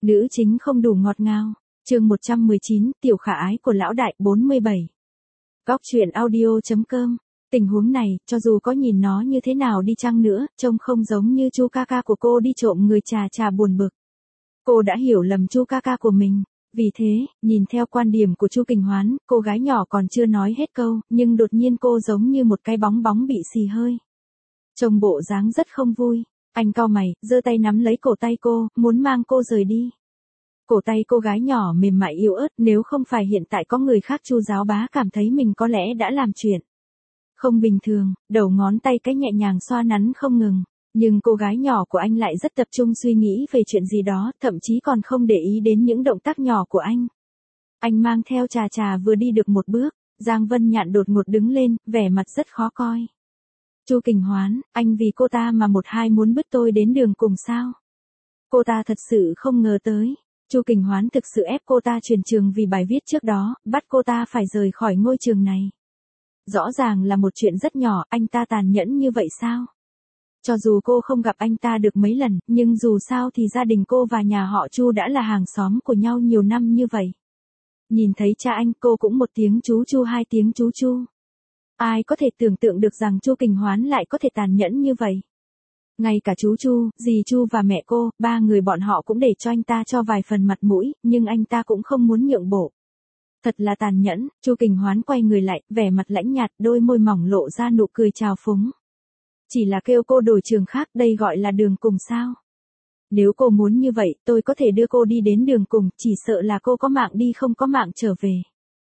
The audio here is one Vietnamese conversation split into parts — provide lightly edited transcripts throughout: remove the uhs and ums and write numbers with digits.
Nữ chính không đủ ngọt ngào. Chương 119, tiểu khả ái của lão đại 47. Góc truyện audio.com. Tình huống này, cho dù có nhìn nó như thế nào đi chăng nữa, trông không giống như Chu ca ca của cô đi trộm người trà buồn bực. Cô đã hiểu lầm Chu ca ca của mình. Vì thế, nhìn theo quan điểm của Chu Kình Hoán, cô gái nhỏ còn chưa nói hết câu, nhưng đột nhiên cô giống như một cái bóng bóng bị xì hơi. Trông bộ dáng rất không vui. Anh cau mày, giơ tay nắm lấy cổ tay cô, muốn mang cô rời đi. Cổ tay cô gái nhỏ mềm mại yếu ớt, nếu không phải hiện tại có người khác Chu giáo bá cảm thấy mình có lẽ đã làm chuyện không bình thường, đầu ngón tay cái nhẹ nhàng xoa nắn không ngừng. Nhưng cô gái nhỏ của anh lại rất tập trung suy nghĩ về chuyện gì đó, thậm chí còn không để ý đến những động tác nhỏ của anh. Anh mang theo trà vừa đi được một bước, Giang Vân Nhạn đột ngột đứng lên, vẻ mặt rất khó coi. Chu Kình Hoán, anh vì cô ta mà một hai muốn bứt tôi đến đường cùng sao? Cô ta thật sự không ngờ tới. Chu Kình Hoán thực sự ép cô ta chuyển trường vì bài viết trước đó, bắt cô ta phải rời khỏi ngôi trường này. Rõ ràng là một chuyện rất nhỏ, anh ta tàn nhẫn như vậy sao? Cho dù cô không gặp anh ta được mấy lần, nhưng dù sao thì gia đình cô và nhà họ Chu đã là hàng xóm của nhau nhiều năm như vậy. Nhìn thấy cha anh, cô cũng một tiếng chú Chu hai tiếng chú Chu. Ai có thể tưởng tượng được rằng Chu Kình Hoán lại có thể tàn nhẫn như vậy? Ngay cả chú Chu, dì Chu và mẹ cô, ba người bọn họ cũng để cho anh ta cho vài phần mặt mũi, nhưng anh ta cũng không muốn nhượng bộ. Thật là tàn nhẫn. Chu Kình Hoán quay người lại, vẻ mặt lãnh nhạt, đôi môi mỏng lộ ra nụ cười trào phúng. Chỉ là kêu cô đổi trường khác, đây gọi là đường cùng sao? Nếu cô muốn như vậy, tôi có thể đưa cô đi đến đường cùng, chỉ sợ là cô có mạng đi không có mạng trở về.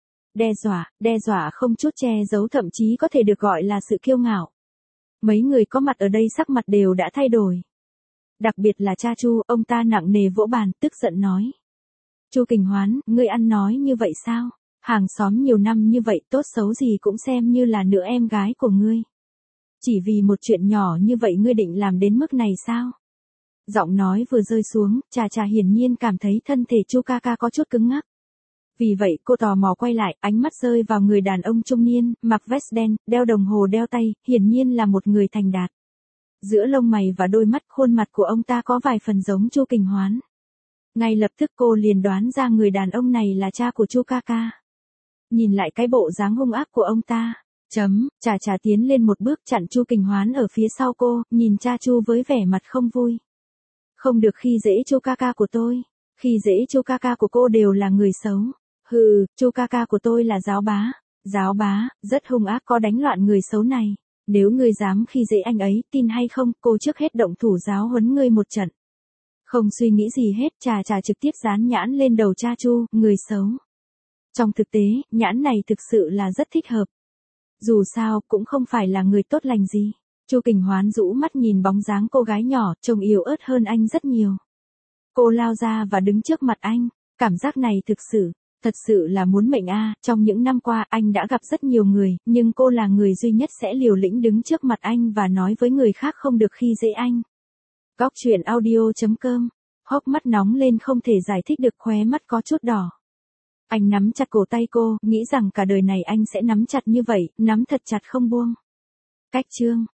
Đe dọa không chút che giấu, thậm chí có thể được gọi là sự kiêu ngạo. Mấy người có mặt ở đây sắc mặt đều đã thay đổi. Đặc biệt là cha Chu, ông ta nặng nề vỗ bàn, tức giận nói. Chu Kình Hoán, ngươi ăn nói như vậy sao? Hàng xóm nhiều năm như vậy, tốt xấu gì cũng xem như là nửa em gái của ngươi. Chỉ vì một chuyện nhỏ như vậy ngươi định làm đến mức này sao? Giọng nói vừa rơi xuống, trà hiển nhiên cảm thấy thân thể Chu ca ca có chút cứng ngắc. Vì vậy cô tò mò quay lại, ánh mắt rơi vào người đàn ông trung niên, mặc vest đen, đeo đồng hồ đeo tay, hiển nhiên là một người thành đạt. Giữa lông mày và đôi mắt, khuôn mặt của ông ta có vài phần giống Chu Kình Hoán. Ngay lập tức cô liền đoán ra người đàn ông này là cha của Chu ca ca. Nhìn lại cái bộ dáng hung ác của ông ta. Trà tiến lên một bước chặn Chu Kình Hoán ở phía sau cô, nhìn cha Chu với vẻ mặt không vui. Không được khi dễ Chu ca ca của tôi. Khi dễ Chu ca ca của cô đều là người xấu. Hừ, Chu ca ca của tôi là giáo bá. Giáo bá, rất hung ác, có đánh loạn người xấu này. Nếu ngươi dám khi dễ anh ấy, tin hay không, cô trước hết động thủ giáo huấn ngươi một trận. Không suy nghĩ gì hết, trà trực tiếp dán nhãn lên đầu cha Chu, người xấu. Trong thực tế, nhãn này thực sự là rất thích hợp. Dù sao, cũng không phải là người tốt lành gì. Chu Kình Hoán rũ mắt nhìn bóng dáng cô gái nhỏ, trông yếu ớt hơn anh rất nhiều. Cô lao ra và đứng trước mặt anh. Cảm giác này thật sự là muốn mệnh a. Trong những năm qua anh đã gặp rất nhiều người, nhưng cô là người duy nhất sẽ liều lĩnh đứng trước mặt anh và nói với người khác không được khi dễ anh. Góc truyện audio.com. Hốc mắt nóng lên không thể giải thích được, khóe mắt có chút đỏ. Anh nắm chặt cổ tay cô, nghĩ rằng cả đời này anh sẽ nắm chặt như vậy, nắm thật chặt không buông. Cách chương